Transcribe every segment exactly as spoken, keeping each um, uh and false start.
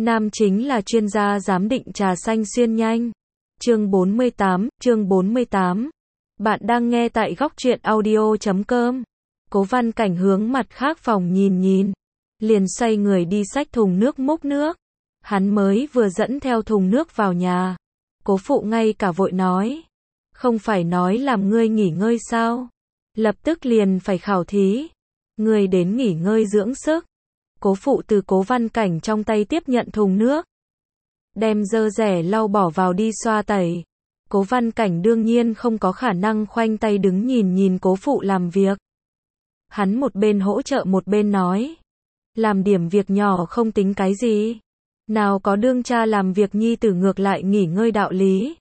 Nam chính là chuyên gia giám định trà xanh xuyên nhanh. Chương bốn mươi tám, chương bốn mươi tám. Bạn đang nghe tại góc truyện audio chấm com. Cố Văn Cảnh hướng mặt khác phòng nhìn nhìn, liền xoay người đi xách thùng nước múc nước. Hắn mới vừa dẫn theo thùng nước vào nhà, Cố phụ ngay cả vội nói: "Không phải nói làm ngươi nghỉ ngơi sao? Lập tức liền phải khảo thí, ngươi đến nghỉ ngơi dưỡng sức." Cố phụ từ Cố Văn Cảnh trong tay tiếp nhận thùng nước, đem dơ rẻ lau bỏ vào đi xoa tẩy. Cố Văn Cảnh đương nhiên không có khả năng khoanh tay đứng nhìn nhìn cố phụ làm việc. Hắn một bên hỗ trợ một bên nói: "Làm điểm việc nhỏ không tính cái gì. Nào có đương cha làm việc nhi tử ngược lại nghỉ ngơi đạo lý."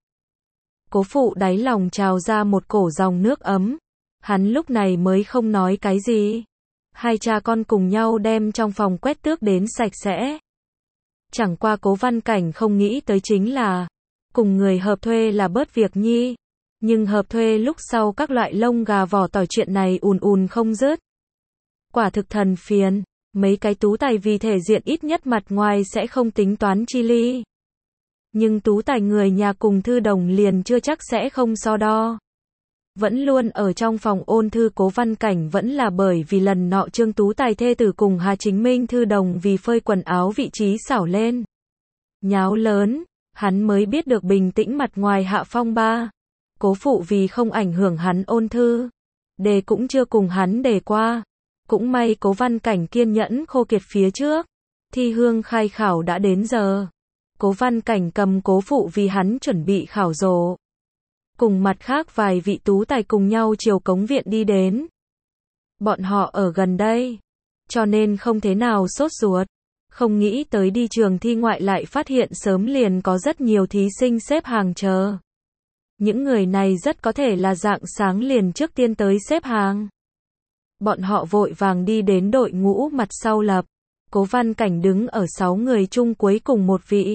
Cố phụ đáy lòng trào ra một cổ dòng nước ấm. Hắn lúc này mới không nói cái gì. Hai cha con cùng nhau đem trong phòng quét tước đến sạch sẽ. Chẳng qua Cố Văn Cảnh không nghĩ tới chính là, cùng người hợp thuê là bớt việc nhi, nhưng hợp thuê lúc sau các loại lông gà vỏ tỏi chuyện này ùn ùn không dứt. Quả thực thần phiền, mấy cái tú tài vì thể diện ít nhất mặt ngoài sẽ không tính toán chi ly. Nhưng tú tài người nhà cùng thư đồng liền chưa chắc sẽ không so đo. Vẫn luôn ở trong phòng ôn thư Cố Văn Cảnh vẫn là bởi vì lần nọ Trương Tú Tài thê tử cùng Hà Chính Minh thư đồng vì phơi quần áo vị trí xảo lên. Nháo lớn, hắn mới biết được bình tĩnh mặt ngoài hạ phong ba. Cố phụ vì không ảnh hưởng hắn ôn thư, đề cũng chưa cùng hắn đề qua. Cũng may Cố Văn Cảnh kiên nhẫn khô kiệt phía trước. Thi hương khai khảo đã đến giờ. Cố Văn Cảnh cầm cố phụ vì hắn chuẩn bị khảo rổ. Cùng mặt khác vài vị tú tài cùng nhau chiều cống viện đi đến. Bọn họ ở gần đây, cho nên không thế nào sốt ruột. Không nghĩ tới đi trường thi ngoại lại phát hiện sớm liền có rất nhiều thí sinh xếp hàng chờ. Những người này rất có thể là rạng sáng liền trước tiên tới xếp hàng. Bọn họ vội vàng đi đến đội ngũ mặt sau lập. Cố Văn Cảnh đứng ở sáu người chung cuối cùng một vị.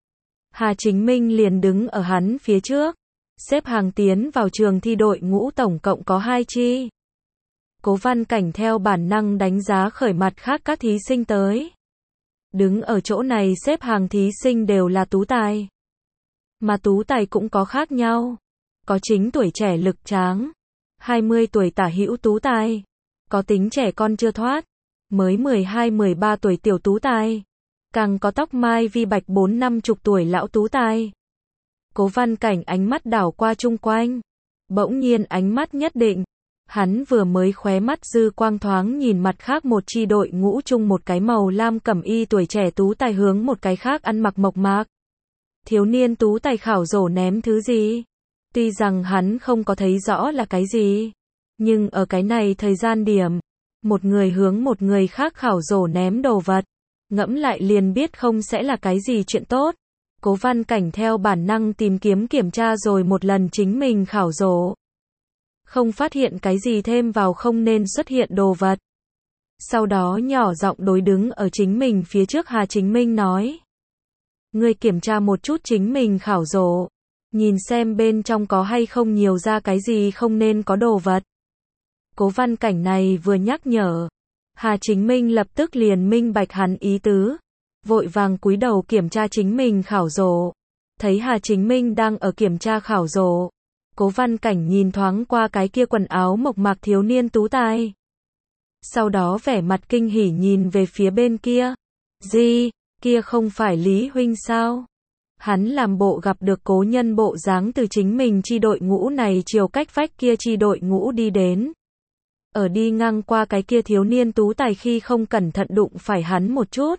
Hà Chính Minh liền đứng ở hắn phía trước. Xếp hàng tiến vào trường thi đội ngũ tổng cộng có hai chi. Cố Văn Cảnh theo bản năng đánh giá khởi mặt khác các thí sinh tới. Đứng ở chỗ này xếp hàng thí sinh đều là tú tài. Mà tú tài cũng có khác nhau. Có chính tuổi trẻ lực tráng, hai mươi tuổi tả hữu tú tài. Có tính trẻ con chưa thoát, mới mười hai mười ba tuổi tiểu tú tài. Càng có tóc mai vi bạch bốn năm chục tuổi lão tú tài. Cố Văn Cảnh ánh mắt đảo qua chung quanh. Bỗng nhiên ánh mắt nhất định. Hắn vừa mới khóe mắt dư quang thoáng nhìn mặt khác một chi đội ngũ chung một cái màu lam cẩm y tuổi trẻ tú tài hướng một cái khác ăn mặc mộc mạc. Thiếu niên tú tài khảo rổ ném thứ gì? Tuy rằng hắn không có thấy rõ là cái gì. Nhưng ở cái này thời gian điểm, một người hướng một người khác khảo rổ ném đồ vật. Ngẫm lại liền biết không sẽ là cái gì chuyện tốt. Cố Văn Cảnh theo bản năng tìm kiếm kiểm tra rồi một lần chính mình khảo rổ. Không phát hiện cái gì thêm vào không nên xuất hiện đồ vật. Sau đó nhỏ giọng đối đứng ở chính mình phía trước Hà Chính Minh nói: "Ngươi kiểm tra một chút chính mình khảo rổ. Nhìn xem bên trong có hay không nhiều ra cái gì không nên có đồ vật." Cố Văn Cảnh này vừa nhắc nhở, Hà Chính Minh lập tức liền minh bạch hắn ý tứ. Vội vàng cúi đầu kiểm tra chính mình khảo rổ. Thấy Hà Chính Minh đang ở kiểm tra khảo rổ. Cố Văn Cảnh nhìn thoáng qua cái kia quần áo mộc mạc thiếu niên tú tài. Sau đó vẻ mặt kinh hỉ nhìn về phía bên kia. Gì, kia không phải Lý huynh sao? Hắn làm bộ gặp được cố nhân bộ dáng từ chính mình chi đội ngũ này chiều cách vách kia chi đội ngũ đi đến. Ở đi ngang qua cái kia thiếu niên tú tài khi không cẩn thận đụng phải hắn một chút.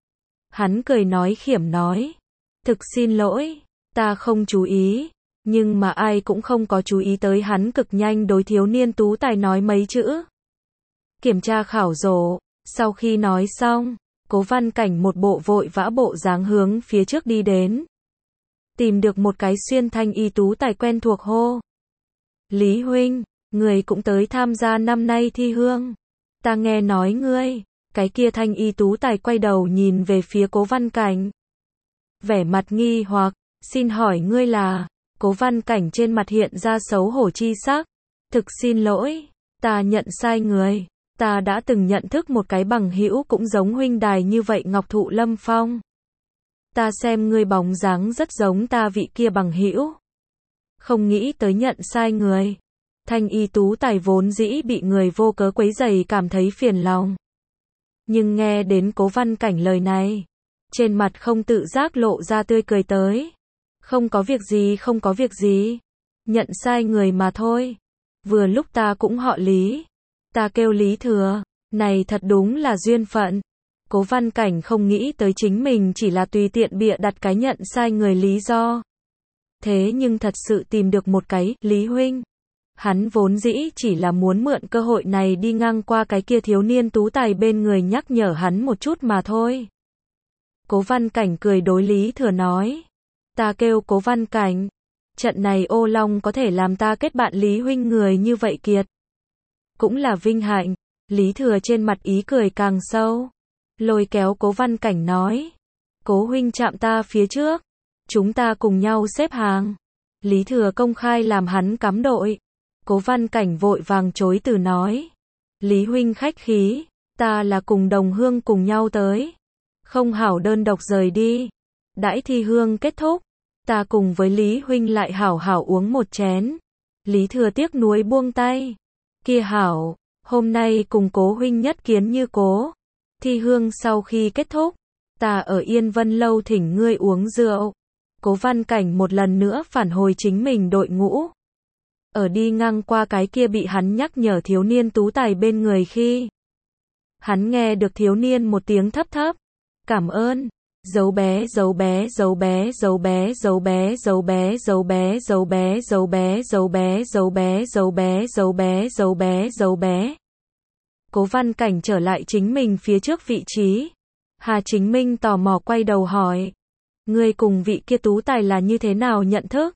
Hắn cười nói khiểm nói: "Thực xin lỗi, ta không chú ý." Nhưng mà ai cũng không có chú ý tới hắn cực nhanh đối thiếu niên tú tài nói mấy chữ. Kiểm tra khảo rổ, sau khi nói xong, Cố Văn Cảnh một bộ vội vã bộ dáng hướng phía trước đi đến. Tìm được một cái xuyên thanh y tú tài quen thuộc hô: "Lý huynh, người cũng tới tham gia năm nay thi hương. Ta nghe nói ngươi." Cái kia thanh y tú tài quay đầu nhìn về phía Cố Văn Cảnh. Vẻ mặt nghi hoặc: "Xin hỏi ngươi là?" Cố Văn Cảnh trên mặt hiện ra xấu hổ chi sắc. "Thực xin lỗi, ta nhận sai người. Ta đã từng nhận thức một cái bằng hữu cũng giống huynh đài như vậy Ngọc Thụ Lâm Phong." Ta xem ngươi bóng dáng rất giống ta vị kia bằng hữu. Không nghĩ tới nhận sai người. Thanh y tú tài vốn dĩ bị người vô cớ quấy rầy cảm thấy phiền lòng. Nhưng nghe đến Cố Văn Cảnh lời này, trên mặt không tự giác lộ ra tươi cười tới. Không có việc gì, không có việc gì. Nhận sai người mà thôi. Vừa lúc ta cũng họ Lý. Ta kêu Lý Thừa. Này thật đúng là duyên phận. Cố Văn Cảnh không nghĩ tới chính mình chỉ là tùy tiện bịa đặt cái nhận sai người lý do. Thế nhưng thật sự tìm được một cái, Lý huynh. Hắn vốn dĩ chỉ là muốn mượn cơ hội này đi ngang qua cái kia thiếu niên tú tài bên người nhắc nhở hắn một chút mà thôi. Cố Văn Cảnh cười đối Lý Thừa nói. Ta kêu Cố Văn Cảnh. Trận này ô long có thể làm ta kết bạn Lý huynh người như vậy kiệt. Cũng là vinh hạnh. Lý Thừa trên mặt ý cười càng sâu. Lôi kéo Cố Văn Cảnh nói. Cố huynh chạm ta phía trước. Chúng ta cùng nhau xếp hàng. Lý Thừa công khai làm hắn cắm đội. Cố Văn Cảnh vội vàng chối từ nói. Lý huynh khách khí. Ta là cùng đồng hương cùng nhau tới. Không hảo đơn độc rời đi. Đãi thi hương kết thúc. Ta cùng với Lý huynh lại hảo hảo uống một chén. Lý Thừa tiếc nuối buông tay. Kia hảo. Hôm nay cùng Cố huynh nhất kiến như cố. Thi hương sau khi kết thúc. Ta ở Yên Vân Lâu thỉnh ngươi uống rượu. Cố Văn Cảnh một lần nữa phản hồi chính mình đội ngũ. Ở đi ngang qua cái kia bị hắn nhắc nhở thiếu niên tú tài bên người khi. Hắn nghe được thiếu niên một tiếng thấp thấp. Cảm ơn. Dấu bé, dấu bé, dấu bé, dấu bé, dấu bé, dấu bé, dấu bé, dấu bé, dấu bé, dấu bé, dấu bé, dấu bé, dấu bé, dấu bé, dấu bé. Cố Văn Cảnh trở lại chính mình phía trước vị trí. Hà Chính Minh tò mò quay đầu hỏi. Ngươi cùng vị kia tú tài là như thế nào nhận thức?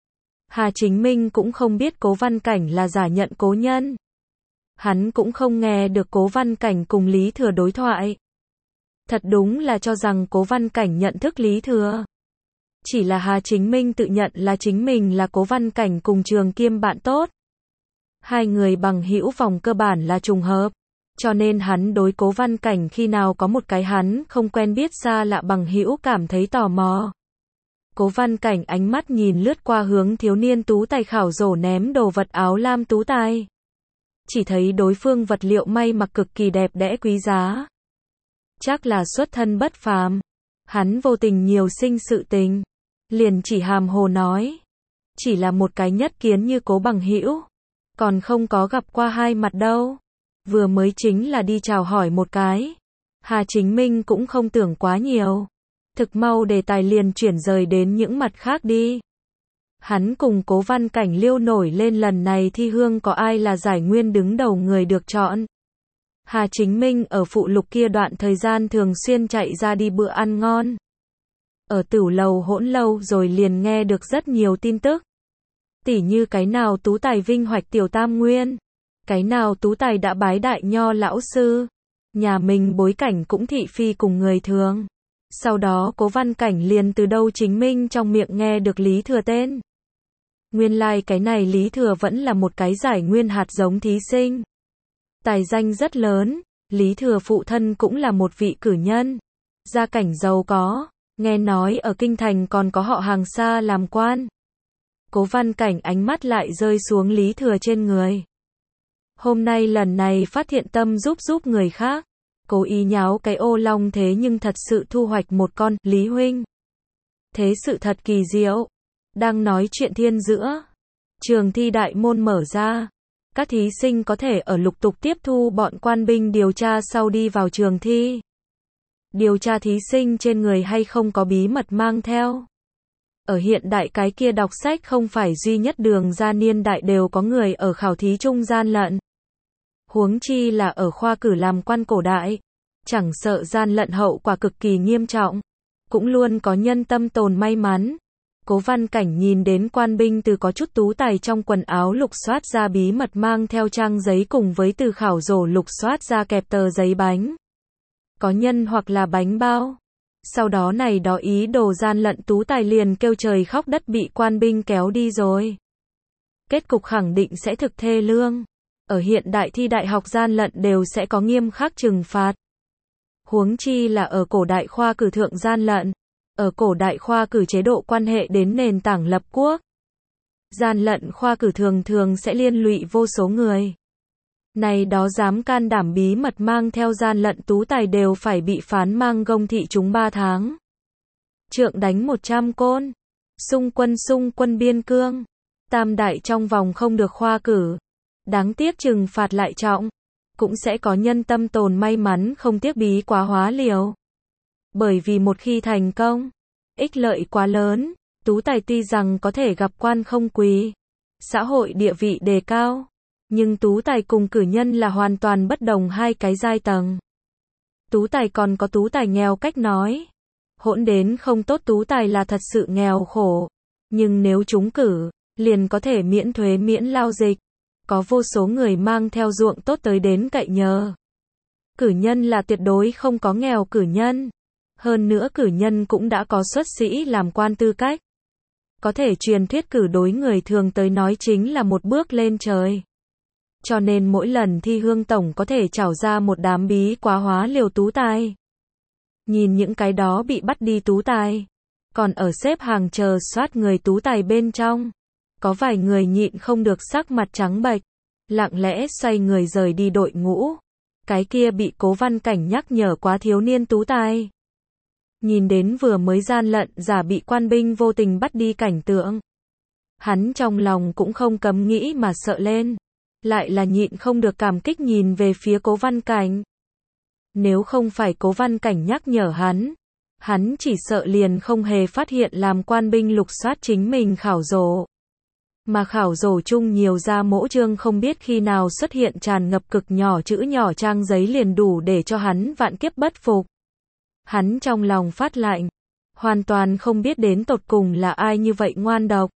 Hà Chính Minh cũng không biết Cố Văn Cảnh là giả nhận cố nhân. Hắn cũng không nghe được Cố Văn Cảnh cùng Lý Thừa đối thoại. Thật đúng là cho rằng Cố Văn Cảnh nhận thức Lý Thừa. Chỉ là Hà Chính Minh tự nhận là chính mình là Cố Văn Cảnh cùng trường kiêm bạn tốt. Hai người bằng hữu vòng cơ bản là trùng hợp. Cho nên hắn đối Cố Văn Cảnh khi nào có một cái hắn không quen biết xa lạ bằng hữu cảm thấy tò mò. Cố Văn Cảnh ánh mắt nhìn lướt qua hướng thiếu niên tú tài khảo rổ ném đồ vật áo lam tú tài. Chỉ thấy đối phương vật liệu may mặc cực kỳ đẹp đẽ quý giá. Chắc là xuất thân bất phàm. Hắn vô tình nhiều sinh sự tình. Liền chỉ hàm hồ nói. Chỉ là một cái nhất kiến như Cố bằng hữu. Còn không có gặp qua hai mặt đâu. Vừa mới chính là đi chào hỏi một cái. Hà Chính Minh cũng không tưởng quá nhiều. Thực mau đề tài liền chuyển rời đến những mặt khác đi. Hắn cùng Cố Văn Cảnh liêu nổi lên lần này thi hương có ai là giải nguyên đứng đầu người được chọn. Hà Chính Minh ở phụ lục kia đoạn thời gian thường xuyên chạy ra đi bữa ăn ngon. Ở tửu lầu hỗn lâu rồi liền nghe được rất nhiều tin tức. Tỉ như cái nào tú tài vinh hoạch tiểu tam nguyên. Cái nào tú tài đã bái đại nho lão sư. Nhà mình bối cảnh cũng thị phi cùng người thường. Sau đó Cố Văn Cảnh liền từ đâu Chính Minh trong miệng nghe được Lý Thừa tên. Nguyên lai like cái này Lý Thừa vẫn là một cái giải nguyên hạt giống thí sinh. Tài danh rất lớn, Lý Thừa phụ thân cũng là một vị cử nhân. Gia cảnh giàu có, nghe nói ở Kinh Thành còn có họ hàng xa làm quan. Cố Văn Cảnh ánh mắt lại rơi xuống Lý Thừa trên người. Hôm nay lần này phát hiện tâm giúp giúp người khác. Cố ý nháo cái ô long thế nhưng thật sự thu hoạch một con, Lý huynh. Thế sự thật kỳ diệu. Đang nói chuyện thiên giữa. Trường thi đại môn mở ra. Các thí sinh có thể ở lục tục tiếp thu bọn quan binh điều tra sau đi vào trường thi. Điều tra thí sinh trên người hay không có bí mật mang theo. Ở hiện đại cái kia đọc sách không phải duy nhất đường ra niên đại đều có người ở khảo thí trung gian lận. Huống chi là ở khoa cử làm quan cổ đại. Chẳng sợ gian lận hậu quả cực kỳ nghiêm trọng. Cũng luôn có nhân tâm tồn may mắn. Cố Văn Cảnh nhìn đến quan binh từ có chút tú tài trong quần áo lục soát ra bí mật mang theo trang giấy cùng với từ khảo rổ lục soát ra kẹp tờ giấy bánh. Có nhân hoặc là bánh bao. Sau đó này đó ý đồ gian lận tú tài liền kêu trời khóc đất bị quan binh kéo đi rồi. Kết cục khẳng định sẽ thực thê lương. Ở hiện đại thi đại học gian lận đều sẽ có nghiêm khắc trừng phạt. Huống chi là ở cổ đại khoa cử thượng gian lận. Ở cổ đại khoa cử chế độ quan hệ đến nền tảng lập quốc. Gian lận khoa cử thường thường sẽ liên lụy vô số người. Này đó dám can đảm bí mật mang theo gian lận tú tài đều phải bị phán mang gông thị chúng ba tháng. Trượng đánh một trăm côn. Xung quân xung quân biên cương. Tam đại trong vòng không được khoa cử. Đáng tiếc trừng phạt lại trọng. Cũng sẽ có nhân tâm tồn may mắn không tiếc bí quá hóa liều. Bởi vì một khi thành công, ích lợi quá lớn, tú tài tuy rằng có thể gặp quan không quý, xã hội địa vị đề cao, nhưng tú tài cùng cử nhân là hoàn toàn bất đồng hai cái giai tầng. Tú tài còn có tú tài nghèo cách nói. Hỗn đến không tốt tú tài là thật sự nghèo khổ. Nhưng nếu trúng cử, liền có thể miễn thuế miễn lao dịch. Có vô số người mang theo ruộng tốt tới đến cậy nhờ. Cử nhân là tuyệt đối không có nghèo cử nhân. Hơn nữa cử nhân cũng đã có xuất sĩ làm quan tư cách. Có thể truyền thuyết cử đối người thường tới nói chính là một bước lên trời. Cho nên mỗi lần thi hương tổng có thể trảo ra một đám bí quá hóa liều tú tài. Nhìn những cái đó bị bắt đi tú tài. Còn ở xếp hàng chờ soát người tú tài bên trong. Có vài người nhịn không được sắc mặt trắng bệch. Lặng lẽ xoay người rời đi đội ngũ. Cái kia bị Cố Văn Cảnh nhắc nhở quá thiếu niên tú tài. Nhìn đến vừa mới gian lận giả bị quan binh vô tình bắt đi cảnh tượng. Hắn trong lòng cũng không cấm nghĩ mà sợ lên. Lại là nhịn không được cảm kích nhìn về phía Cố Văn Cảnh. Nếu không phải Cố Văn Cảnh nhắc nhở hắn, hắn chỉ sợ liền không hề phát hiện làm quan binh lục soát chính mình khảo rổ. Mà khảo rổ chung nhiều ra mỗ chương không biết khi nào xuất hiện tràn ngập cực nhỏ chữ nhỏ trang giấy liền đủ để cho hắn vạn kiếp bất phục. Hắn trong lòng phát lạnh, hoàn toàn không biết đến tột cùng là ai như vậy ngoan độc.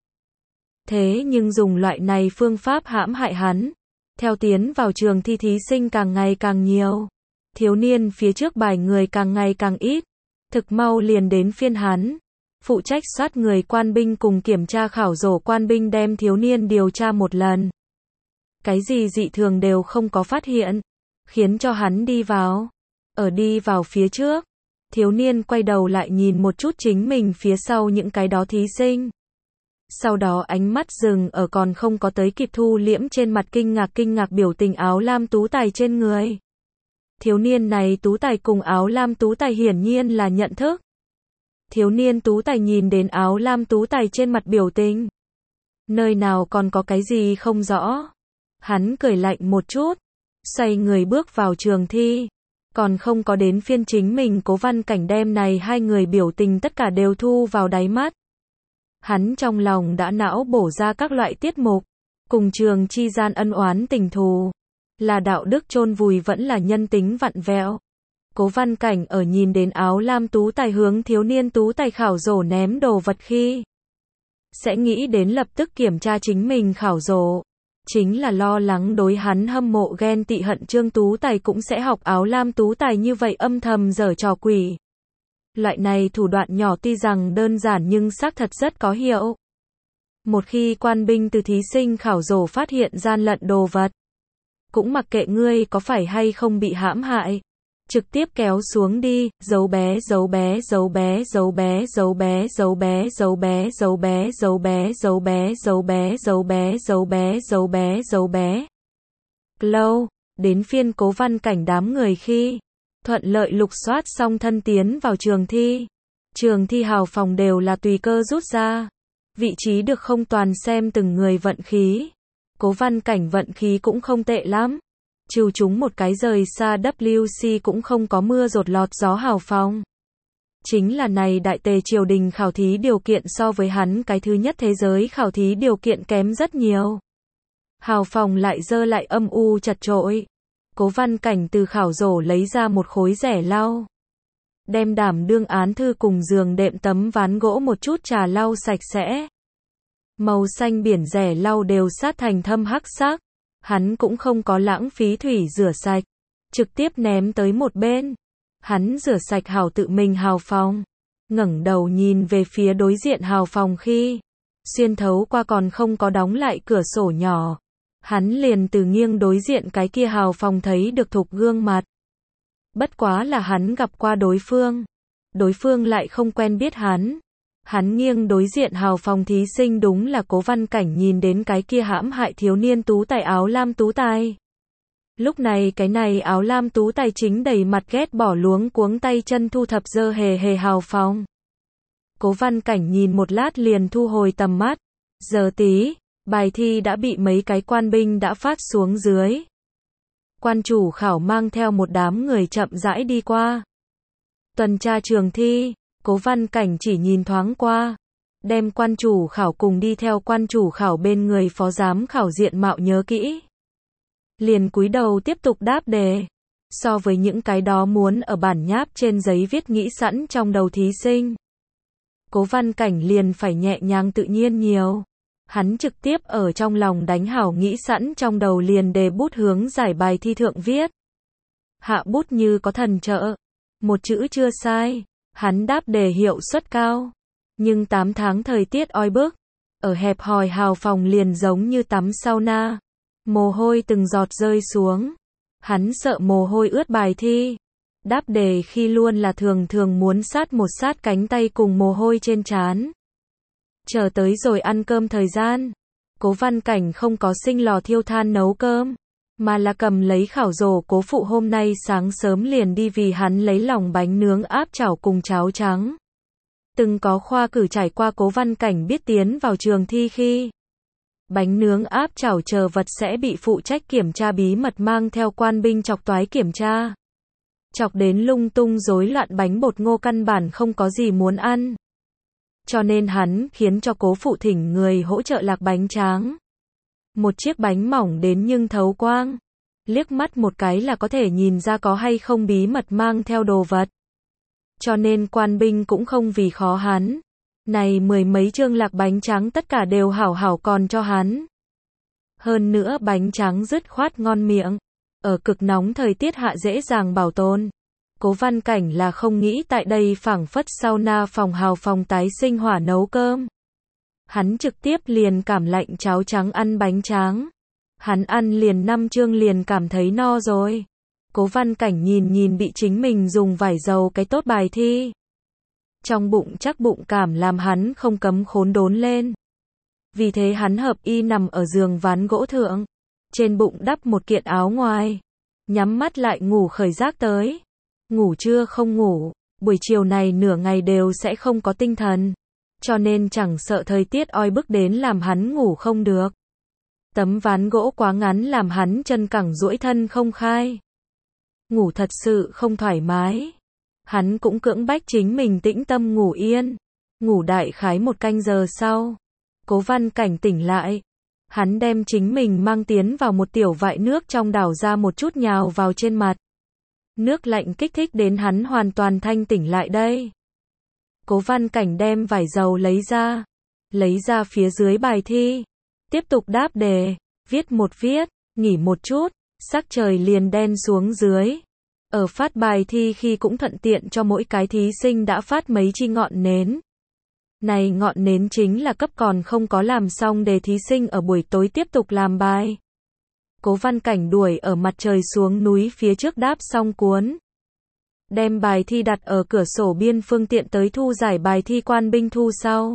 Thế nhưng dùng loại này phương pháp hãm hại hắn. Theo tiến vào trường thi thí sinh càng ngày càng nhiều. Thiếu niên phía trước bài người càng ngày càng ít. Thực mau liền đến phiên hắn. Phụ trách soát người quan binh cùng kiểm tra khảo rổ quan binh đem thiếu niên điều tra một lần. Cái gì dị thường đều không có phát hiện. Khiến cho hắn đi vào. Ở đi vào phía trước. Thiếu niên quay đầu lại nhìn một chút chính mình phía sau những cái đó thí sinh. Sau đó ánh mắt dừng ở còn không có tới kịp thu liễm trên mặt kinh ngạc kinh ngạc biểu tình áo lam tú tài trên người. Thiếu niên này tú tài cùng áo lam tú tài hiển nhiên là nhận thức. Thiếu niên tú tài nhìn đến áo lam tú tài trên mặt biểu tình. Nơi nào còn có cái gì không rõ. Hắn cười lạnh một chút. Xoay người bước vào trường thi. Còn không có đến phiên chính mình Cố Văn Cảnh đem này hai người biểu tình tất cả đều thu vào đáy mắt. Hắn trong lòng đã não bổ ra các loại tiết mục. Cùng trường chi gian ân oán tình thù. Là đạo đức chôn vùi vẫn là nhân tính vặn vẹo. Cố Văn Cảnh ở nhìn đến áo lam tú tài hướng thiếu niên tú tài khảo rổ ném đồ vật khi. Sẽ nghĩ đến lập tức kiểm tra chính mình khảo rổ. Chính là lo lắng đối hắn hâm mộ ghen tị hận Trương Tú Tài cũng sẽ học áo lam tú tài như vậy âm thầm giở trò quỷ. Loại này thủ đoạn nhỏ tuy rằng đơn giản nhưng xác thật rất có hiệu. Một khi quan binh từ thí sinh khảo rổ phát hiện gian lận đồ vật. Cũng mặc kệ ngươi có phải hay không bị hãm hại. Trực tiếp kéo xuống đi, dấu bé dấu bé dấu bé dấu bé dấu bé dấu bé dấu bé dấu bé dấu bé dấu bé dấu bé dấu bé dấu bé dấu bé dấu bé. Lâu, đến phiên Cố Văn Cảnh đám người khi thuận lợi lục soát xong thân tiến vào trường thi. Trường thi hào phòng đều là tùy cơ rút ra. Vị trí được không toàn xem từng người vận khí. Cố Văn Cảnh vận khí cũng không tệ lắm. Trừ chúng một cái rời xa W C cũng không có mưa rột lọt gió hào phong. Chính là này đại tề triều đình khảo thí điều kiện so với hắn cái thứ nhất thế giới khảo thí điều kiện kém rất nhiều. Hào phòng lại dơ lại âm u chật chội. Cố Văn Cảnh từ khảo rổ lấy ra một khối rẻ lau. Đem đảm đương án thư cùng giường đệm tấm ván gỗ một chút trà lau sạch sẽ. Màu xanh biển rẻ lau đều sát thành thâm hắc sắc. Hắn cũng không có lãng phí thủy rửa sạch. Trực tiếp ném tới một bên. Hắn rửa sạch hào tự mình hào phòng. Ngẩng đầu nhìn về phía đối diện hào phòng khi. Xuyên thấu qua còn không có đóng lại cửa sổ nhỏ. Hắn liền từ nghiêng đối diện cái kia hào phòng thấy được Thục gương mặt. Bất quá là hắn gặp qua đối phương. đối phương lại không quen biết hắn. Hắn nghiêng đối diện hào phòng thí sinh đúng là Cố Văn Cảnh nhìn đến cái kia hãm hại thiếu niên tú tài áo lam tú tài. Lúc này cái này áo lam tú tài chính đầy mặt ghét bỏ luống cuống tay chân thu thập dơ hề hề hào phòng. Cố Văn Cảnh nhìn một lát liền thu hồi tầm mắt. Giờ tí, bài thi đã bị mấy cái quan binh đã phát xuống dưới. Quan chủ khảo mang theo một đám người chậm rãi đi qua. Tuần tra trường thi, Cố Văn Cảnh chỉ nhìn thoáng qua. Đem quan chủ khảo cùng đi theo quan chủ khảo bên người phó giám khảo diện mạo nhớ kỹ. Liền cúi đầu tiếp tục đáp đề. So với những cái đó muốn ở bản nháp trên giấy viết nghĩ sẵn trong đầu thí sinh, Cố Văn Cảnh liền phải nhẹ nhàng tự nhiên nhiều. Hắn trực tiếp ở trong lòng đánh hảo nghĩ sẵn trong đầu liền đề bút hướng giải bài thi thượng viết. Hạ bút như có thần trợ. Một chữ chưa sai. Hắn đáp đề hiệu suất cao. Nhưng tám tháng thời tiết oi bức. Ở hẹp hòi hào phòng liền giống như tắm sauna. Mồ hôi từng giọt rơi xuống. Hắn sợ mồ hôi ướt bài thi. Đáp đề khi luôn là thường thường muốn sát một sát cánh tay cùng mồ hôi trên trán. Chờ tới rồi ăn cơm thời gian, Cố Văn Cảnh không có sinh lò thiêu than nấu cơm, mà là cầm lấy khảo rổ Cố phụ hôm nay sáng sớm liền đi vì hắn lấy lòng bánh nướng áp chảo cùng cháo trắng. Từng có khoa cử trải qua Cố Văn Cảnh biết tiến vào trường thi khi bánh nướng áp chảo chờ vật sẽ bị phụ trách kiểm tra bí mật mang theo quan binh chọc toái kiểm tra. Chọc đến lung tung rối loạn bánh bột ngô căn bản không có gì muốn ăn. Cho nên hắn khiến cho Cố phụ thỉnh người hỗ trợ lạc bánh tráng. Một chiếc bánh mỏng đến nhưng thấu quang. Liếc mắt một cái là có thể nhìn ra có hay không bí mật mang theo đồ vật. Cho nên quan binh cũng không vì khó hắn. Này mười mấy chương lạc bánh tráng tất cả đều hảo hảo còn cho hắn. Hơn nữa bánh tráng dứt khoát ngon miệng. Ở cực nóng thời tiết hạ dễ dàng bảo tồn. Cố Văn Cảnh là không nghĩ tại đây phảng phất sauna phòng hào phòng tái sinh hỏa nấu cơm. Hắn trực tiếp liền cảm lạnh cháo trắng ăn bánh tráng. Hắn ăn liền năm chương liền cảm thấy no rồi. Cố Văn Cảnh nhìn nhìn bị chính mình dùng vải dầu cái tốt bài thi. Trong bụng chắc bụng cảm làm hắn không cấm khốn đốn lên. Vì thế hắn hợp y nằm ở giường ván gỗ thượng. Trên bụng đắp một kiện áo ngoài. Nhắm mắt lại ngủ khởi giấc tới. Ngủ trưa không ngủ, buổi chiều này nửa ngày đều sẽ không có tinh thần. Cho nên chẳng sợ thời tiết oi bức đến làm hắn ngủ không được. Tấm ván gỗ quá ngắn làm hắn chân cẳng duỗi thân không khai. Ngủ thật sự không thoải mái. Hắn cũng cưỡng bách chính mình tĩnh tâm ngủ yên. Ngủ đại khái một canh giờ sau. Cố Văn Cảnh tỉnh lại. Hắn đem chính mình mang tiến vào một tiểu vại nước trong đảo ra một chút nhào vào trên mặt. Nước lạnh kích thích đến hắn hoàn toàn thanh tỉnh lại đây. Cố Văn Cảnh đem vải dầu lấy ra. Lấy ra phía dưới bài thi. Tiếp tục đáp đề. Viết một viết. Nghỉ một chút. Sắc trời liền đen xuống dưới. Ở phát bài thi khi cũng thuận tiện cho mỗi cái thí sinh đã phát mấy chi ngọn nến. Này ngọn nến chính là cấp còn không có làm xong để thí sinh ở buổi tối tiếp tục làm bài. Cố Văn Cảnh đuổi ở mặt trời xuống núi phía trước đáp xong cuốn. Đem bài thi đặt ở cửa sổ biên phương tiện tới thu giải bài thi quan binh thu sau.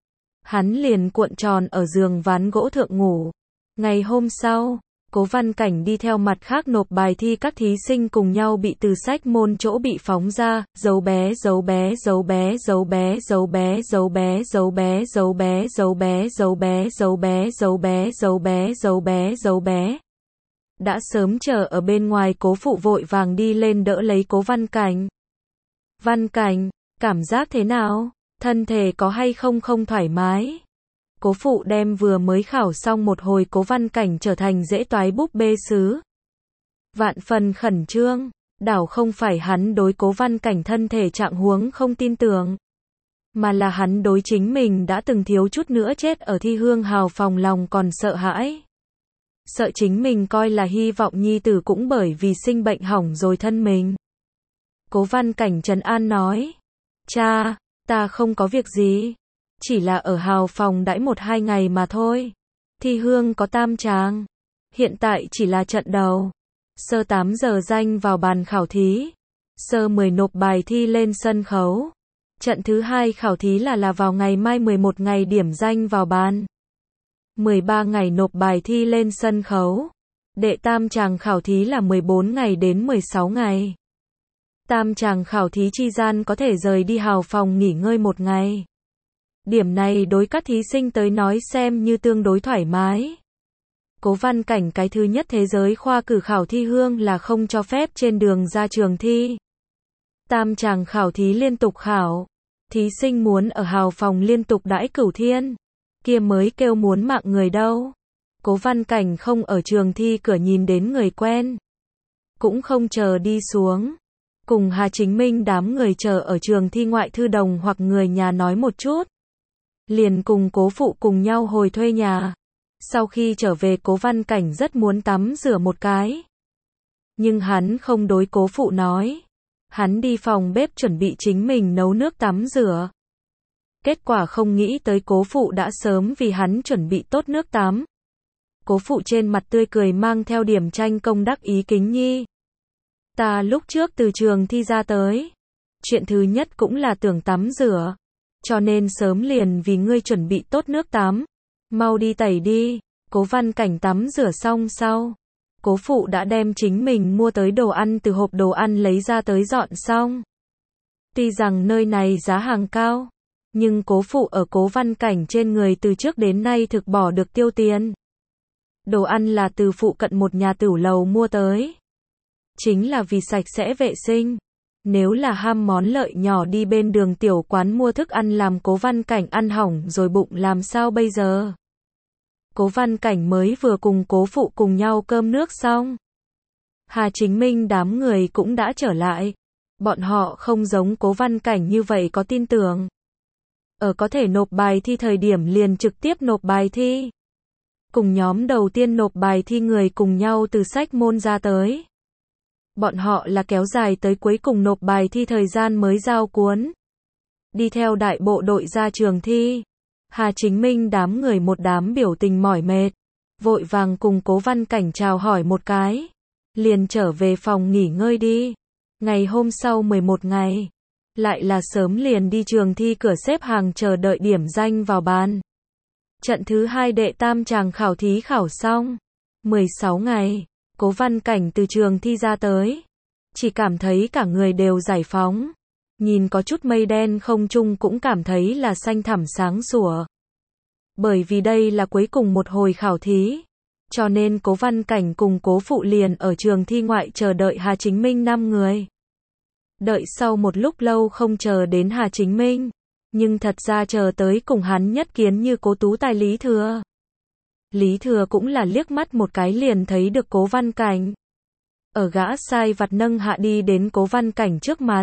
Hắn liền cuộn tròn ở giường ván gỗ thượng ngủ. Ngày hôm sau, Cố Văn Cảnh đi theo mặt khác nộp bài thi các thí sinh cùng nhau bị từ sách môn chỗ bị phóng ra, dấu bé dấu bé dấu bé dấu bé dấu bé dấu bé dấu bé dấu bé dấu bé dấu bé dấu bé dấu bé dấu bé dấu bé dấu bé. Đã sớm chờ ở bên ngoài Cố phụ vội vàng đi lên đỡ lấy Cố Văn Cảnh. Văn Cảnh, cảm giác thế nào? Thân thể có hay không không thoải mái? Cố phụ đem vừa mới khảo xong một hồi Cố Văn Cảnh trở thành dễ toái búp bê sứ. Vạn phần khẩn trương, đảo không phải hắn đối Cố Văn Cảnh thân thể trạng huống không tin tưởng, mà là hắn đối chính mình đã từng thiếu chút nữa chết ở thi hương hào phòng lòng còn sợ hãi. Sợ chính mình coi là hy vọng nhi tử cũng bởi vì sinh bệnh hỏng rồi thân mình. Cố Văn Cảnh trấn an nói, cha, ta không có việc gì. Chỉ là ở hào phòng đãi một hai ngày mà thôi. Thi hương có tam tràng. Hiện tại chỉ là trận đầu. Sơ tám giờ danh vào bàn khảo thí. Sơ mười nộp bài thi lên sân khấu. Trận thứ hai khảo thí là là vào ngày mai mười một ngày điểm danh vào ban. mười ba ngày nộp bài thi lên sân khấu. Đệ tam tràng khảo thí là mười bốn ngày đến mười sáu ngày. Tam tràng khảo thí chi gian có thể rời đi hào phòng nghỉ ngơi một ngày. Điểm này đối các thí sinh tới nói xem như tương đối thoải mái. Cố Văn Cảnh cái thứ nhất thế giới khoa cử khảo thi hương là không cho phép trên đường ra trường thi. Tam tràng khảo thí liên tục khảo. Thí sinh muốn ở hào phòng liên tục đãi cửu thiên. Kia mới kêu muốn mạng người đâu. Cố Văn Cảnh không ở trường thi cửa nhìn đến người quen. Cũng không chờ đi xuống. Cùng Hà Chính Minh đám người chờ ở trường thi ngoại thư đồng hoặc người nhà nói một chút. Liền cùng cố phụ cùng nhau hồi thuê nhà. Sau khi trở về Cố Văn Cảnh rất muốn tắm rửa một cái. Nhưng hắn không đối cố phụ nói. Hắn đi phòng bếp chuẩn bị chính mình nấu nước tắm rửa. Kết quả không nghĩ tới cố phụ đã sớm vì hắn chuẩn bị tốt nước tắm. Cố phụ trên mặt tươi cười mang theo điểm tranh công đắc ý kính nhi. Ta lúc trước từ trường thi ra tới. Chuyện thứ nhất cũng là tưởng tắm rửa. Cho nên sớm liền vì ngươi chuẩn bị tốt nước tắm. Mau đi tẩy đi. Cố Văn Cảnh tắm rửa xong sau. Cố phụ đã đem chính mình mua tới đồ ăn từ hộp đồ ăn lấy ra tới dọn xong. Tuy rằng nơi này giá hàng cao. Nhưng cố phụ ở Cố Văn Cảnh trên người từ trước đến nay thực bỏ được tiêu tiền. Đồ ăn là từ phụ cận một nhà tửu lầu mua tới. Chính là vì sạch sẽ vệ sinh. Nếu là ham món lợi nhỏ đi bên đường tiểu quán mua thức ăn làm Cố Văn Cảnh ăn hỏng rồi bụng làm sao bây giờ? Cố Văn Cảnh mới vừa cùng cố phụ cùng nhau cơm nước xong. Hà Chính Minh đám người cũng đã trở lại. Bọn họ không giống Cố Văn Cảnh như vậy có tin tưởng. Ở có thể nộp bài thi thời điểm liền trực tiếp nộp bài thi. Cùng nhóm đầu tiên nộp bài thi người cùng nhau từ sách môn ra tới. Bọn họ là kéo dài tới cuối cùng nộp bài thi thời gian mới giao cuốn. Đi theo đại bộ đội ra trường thi. Hà Chính Minh đám người một đám biểu tình mỏi mệt. Vội vàng cùng Cố Văn Cảnh chào hỏi một cái. Liền trở về phòng nghỉ ngơi đi. Ngày hôm sau mười một ngày. Lại là sớm liền đi trường thi cửa xếp hàng chờ đợi điểm danh vào ban. Trận thứ hai đệ tam tràng khảo thí khảo xong. mười sáu ngày. Cố Văn Cảnh từ trường thi ra tới. Chỉ cảm thấy cả người đều giải phóng. Nhìn có chút mây đen không trung cũng cảm thấy là xanh thẳm sáng sủa. Bởi vì đây là cuối cùng một hồi khảo thí. Cho nên Cố Văn Cảnh cùng cố phụ liền ở trường thi ngoại chờ đợi Hà Chính Minh năm người. Đợi sau một lúc lâu không chờ đến Hà Chính Minh. Nhưng thật ra chờ tới cùng hắn nhất kiến như Cố Tú Tài Lý Thừa. Lý Thừa cũng là liếc mắt một cái liền thấy được Cố Văn Cảnh. Ở gã sai vặt nâng hạ đi đến Cố Văn Cảnh trước mặt.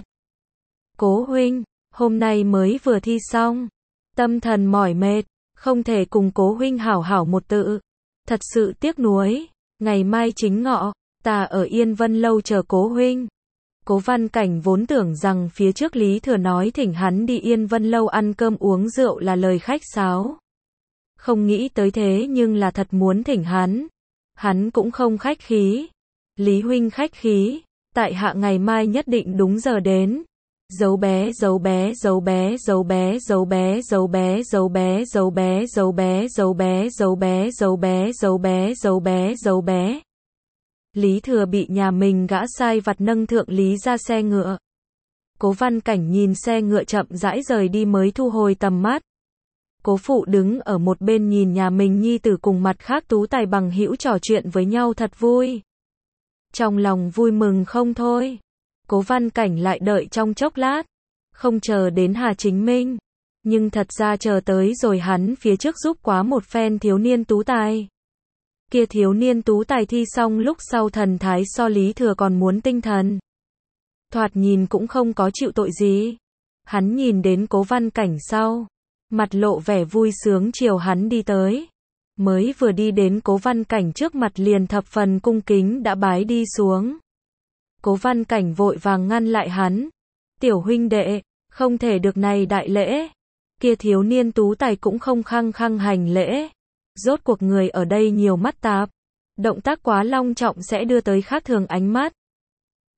Cố huynh, hôm nay mới vừa thi xong. Tâm thần mỏi mệt, không thể cùng Cố huynh hảo hảo một tự. Thật sự tiếc nuối, ngày mai chính ngọ, ta ở Yên Vân Lâu chờ Cố huynh. Cố Văn Cảnh vốn tưởng rằng phía trước Lý Thừa nói thỉnh hắn đi Yên Vân Lâu ăn cơm uống rượu là lời khách sáo. Không nghĩ tới thế nhưng là thật muốn thỉnh hắn. Hắn cũng không khách khí. Lý huynh khách khí, tại hạ ngày mai nhất định đúng giờ đến. Dấu bé dấu bé dấu bé dấu bé dấu bé dấu bé dấu bé dấu bé dấu bé dấu bé dấu bé dấu bé dấu bé dấu bé dấu bé. Lý Thừa bị nhà mình gã sai vặt nâng thượng lý ra xe ngựa. Cố Văn Cảnh nhìn xe ngựa chậm rãi rời đi mới thu hồi tầm mắt. Cố phụ đứng ở một bên nhìn nhà mình nhi tử cùng mặt khác tú tài bằng hữu trò chuyện với nhau thật vui. Trong lòng vui mừng không thôi. Cố Văn Cảnh lại đợi trong chốc lát. Không chờ đến Hà Chính Minh. Nhưng thật ra chờ tới rồi hắn phía trước giúp quá một phen thiếu niên tú tài. Kia thiếu niên tú tài thi xong lúc sau thần thái so Lý Thừa còn muốn tinh thần. Thoạt nhìn cũng không có chịu tội gì. Hắn nhìn đến Cố Văn Cảnh sau. Mặt lộ vẻ vui sướng chiều hắn đi tới. Mới vừa đi đến Cố Văn Cảnh trước mặt liền thập phần cung kính đã bái đi xuống. Cố Văn Cảnh vội vàng ngăn lại hắn. Tiểu huynh đệ, không thể được này đại lễ. Kia thiếu niên tú tài cũng không khăng khăng hành lễ. Rốt cuộc người ở đây nhiều mắt tạp. Động tác quá long trọng sẽ đưa tới khác thường ánh mắt.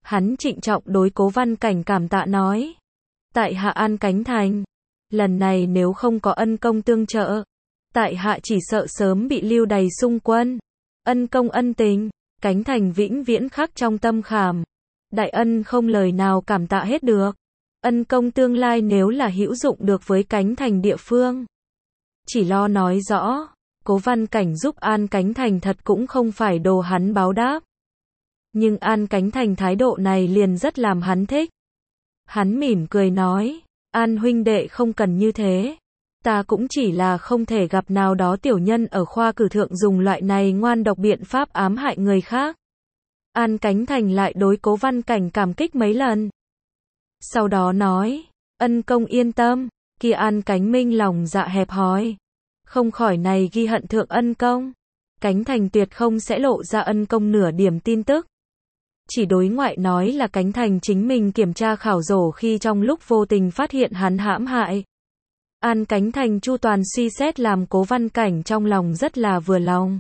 Hắn trịnh trọng đối Cố Văn Cảnh cảm tạ nói. Tại hạ An Cánh Thành. Lần này nếu không có ân công tương trợ, tại hạ chỉ sợ sớm bị lưu đày xung quân. Ân công ân tình, Cánh Thành vĩnh viễn khắc trong tâm khảm. Đại ân không lời nào cảm tạ hết được. Ân công tương lai nếu là hữu dụng được với Cánh Thành địa phương, chỉ lo nói rõ. Cố Văn Cảnh giúp An Cánh Thành thật cũng không phải đồ hắn báo đáp. Nhưng An Cánh Thành thái độ này liền rất làm hắn thích. Hắn mỉm cười nói, An huynh đệ không cần như thế. Ta cũng chỉ là không thể gặp nào đó tiểu nhân ở khoa cử thượng dùng loại này ngoan độc biện pháp ám hại người khác. An Cánh Thành lại đối Cố Văn Cảnh cảm kích mấy lần. Sau đó nói, ân công yên tâm, kia An Cánh Minh lòng dạ hẹp hòi, không khỏi này ghi hận thượng ân công. Cánh Thành tuyệt không sẽ lộ ra ân công nửa điểm tin tức. Chỉ đối ngoại nói là Cánh Thành chính mình kiểm tra khảo rổ khi trong lúc vô tình phát hiện hắn hãm hại. An Cánh Thành chu toàn suy xét làm Cố Văn Cảnh trong lòng rất là vừa lòng.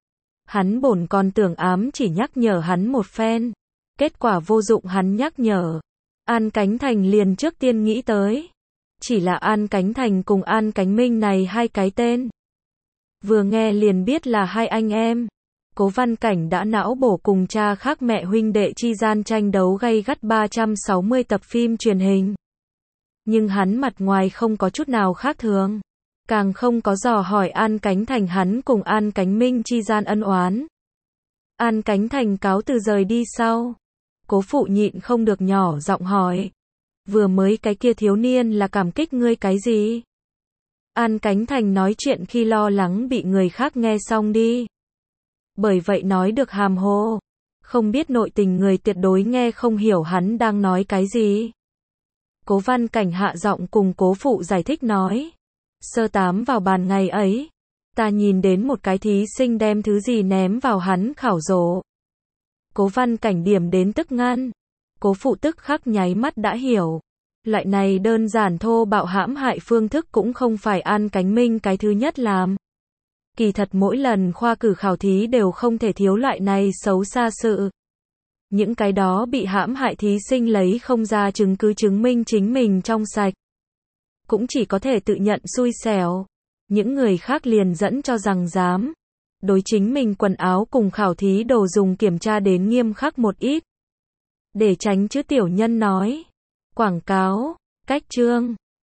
Hắn bổn còn tưởng ám chỉ nhắc nhở hắn một phen. Kết quả vô dụng hắn nhắc nhở. An Cánh Thành liền trước tiên nghĩ tới. Chỉ là An Cánh Thành cùng An Cánh Minh này hai cái tên. Vừa nghe liền biết là hai anh em. Cố Văn Cảnh đã não bổ cùng cha khác mẹ huynh đệ chi gian tranh đấu gay gắt ba trăm sáu mươi tập phim truyền hình. Nhưng hắn mặt ngoài không có chút nào khác thường. Càng không có dò hỏi An Cánh Thành hắn cùng An Cánh Minh chi gian ân oán. An Cánh Thành cáo từ rời đi sau. Cố phụ nhịn không được nhỏ giọng hỏi. Vừa mới cái kia thiếu niên là cảm kích ngươi cái gì? An Cánh Thành nói chuyện khi lo lắng bị người khác nghe xong đi. Bởi vậy nói được hàm hồ. Không biết nội tình người tuyệt đối nghe không hiểu hắn đang nói cái gì. Cố Văn Cảnh hạ giọng cùng cố phụ giải thích nói. Sơ tám vào bàn ngày ấy, ta nhìn đến một cái thí sinh đem thứ gì ném vào hắn khảo rổ. Cố Văn Cảnh điểm đến tức ngăn. Cố phụ tức khắc nháy mắt đã hiểu. Loại này đơn giản thô bạo hãm hại phương thức cũng không phải An Cánh Minh cái thứ nhất làm. Kỳ thật mỗi lần khoa cử khảo thí đều không thể thiếu loại này xấu xa sự. Những cái đó bị hãm hại thí sinh lấy không ra chứng cứ chứng minh chính mình trong sạch. Cũng chỉ có thể tự nhận xui xẻo. Những người khác liền dẫn cho rằng dám. Đối chính mình quần áo cùng khảo thí đồ dùng kiểm tra đến nghiêm khắc một ít. Để tránh chữ tiểu nhân nói. Quảng cáo, cách chương.